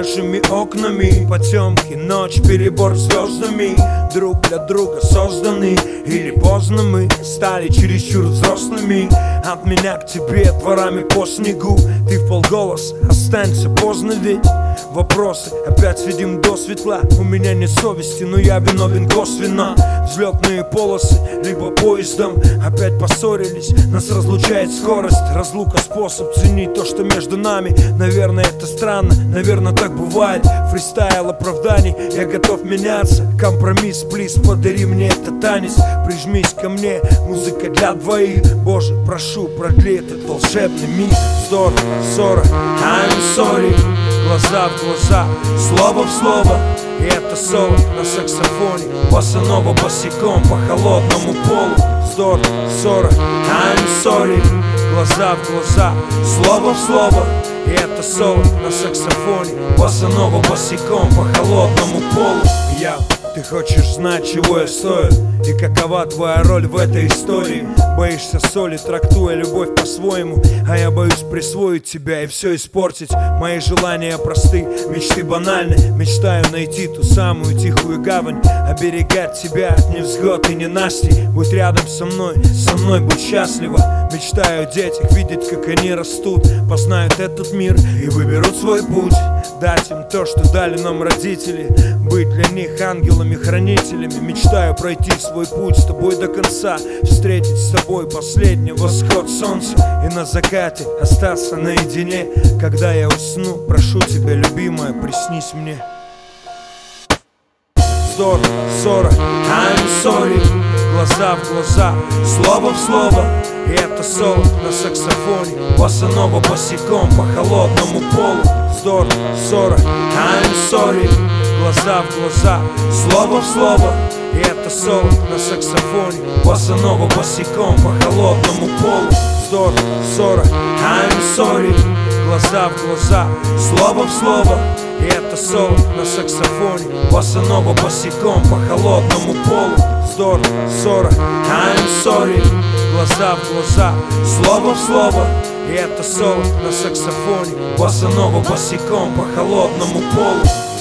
нашими окнами. Потемки, ночь, перебор звездами. Друг для друга созданы. Или поздно мы стали чересчур взрослыми. От меня к тебе дворами по снегу. Ты вполголоса, останься поздно ведь. Вопросы опять видим до светла. У меня нет совести, но я виновен косвенно. Взлетные полосы, либо поездом. Опять поссорились, нас разлучает скорость. Разлука способ ценить то, что между нами. Наверное, это странно, наверное, так бывает. Фристайл оправданий, я готов меняться. Компромисс, плиз, подари мне этот танец. Прижмись ко мне, музыка для двоих. Боже, прошу, продли этот волшебный миг. Вздор, ссора, I'm sorry. Глаза в глаза, слово в слово. И это соло на саксофоне. Босса-нова босиком по холодному полу. Вздор, ссора, I'm sorry. Глаза в глаза, слово в слово. И это соло на саксофоне. Босса-нова босиком по холодному полу. Ты хочешь знать, чего я стою? И какова твоя роль в этой истории? Боишься соли, трактуя любовь по-своему. А я боюсь присвоить тебя и все испортить. Мои желания просты, мечты банальны. Мечтаю найти ту самую тихую гавань. Оберегать тебя от невзгод и ненастий. Будь рядом со мной будь счастлива. Мечтаю о детях, видеть, как они растут. Познают этот мир и выберут свой путь. Дать им то, что дали нам родители. Быть для них ангелами-хранителями. Мечтаю пройти свой путь с тобой до конца. Встретить с тобой последний восход солнца. И на закате остаться наедине. Когда я усну, прошу тебя, любимая, приснись мне. Вздор, ссора, I'm sorry. Глаза в глаза, слово в слово. И это соло на саксофоне. Босса-нова босиком по холодному полу. Вздор, ссора, I'm sorry. Глаза в глаза, слово в слово. И это соло на саксофоне. Босса-нова босиком по холодному полу. Вздор, ссора, I'm sorry. Глаза в глаза, слово в слово. И это соло на саксофоне. Босса-нова босиком по холодному полу. Вздор, ссора, I'm sorry. Глаза в глаза, слово в слово. И это соло на саксофоне. Босса-нова босиком по холодному полу.